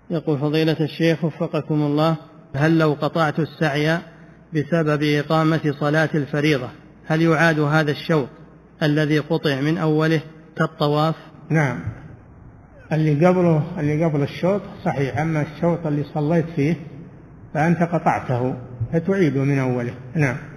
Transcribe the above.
يقول فضيلة الشيخ وفقكم الله، هل لو قطعت السعي بسبب إقامة صلاة الفريضة هل يعاد هذا الشوط الذي قطع من أوله كالطواف؟ نعم، اللي قبل الشوط صحيح، أما الشوط اللي صليت فيه فأنت قطعته فتعيده من أوله. نعم.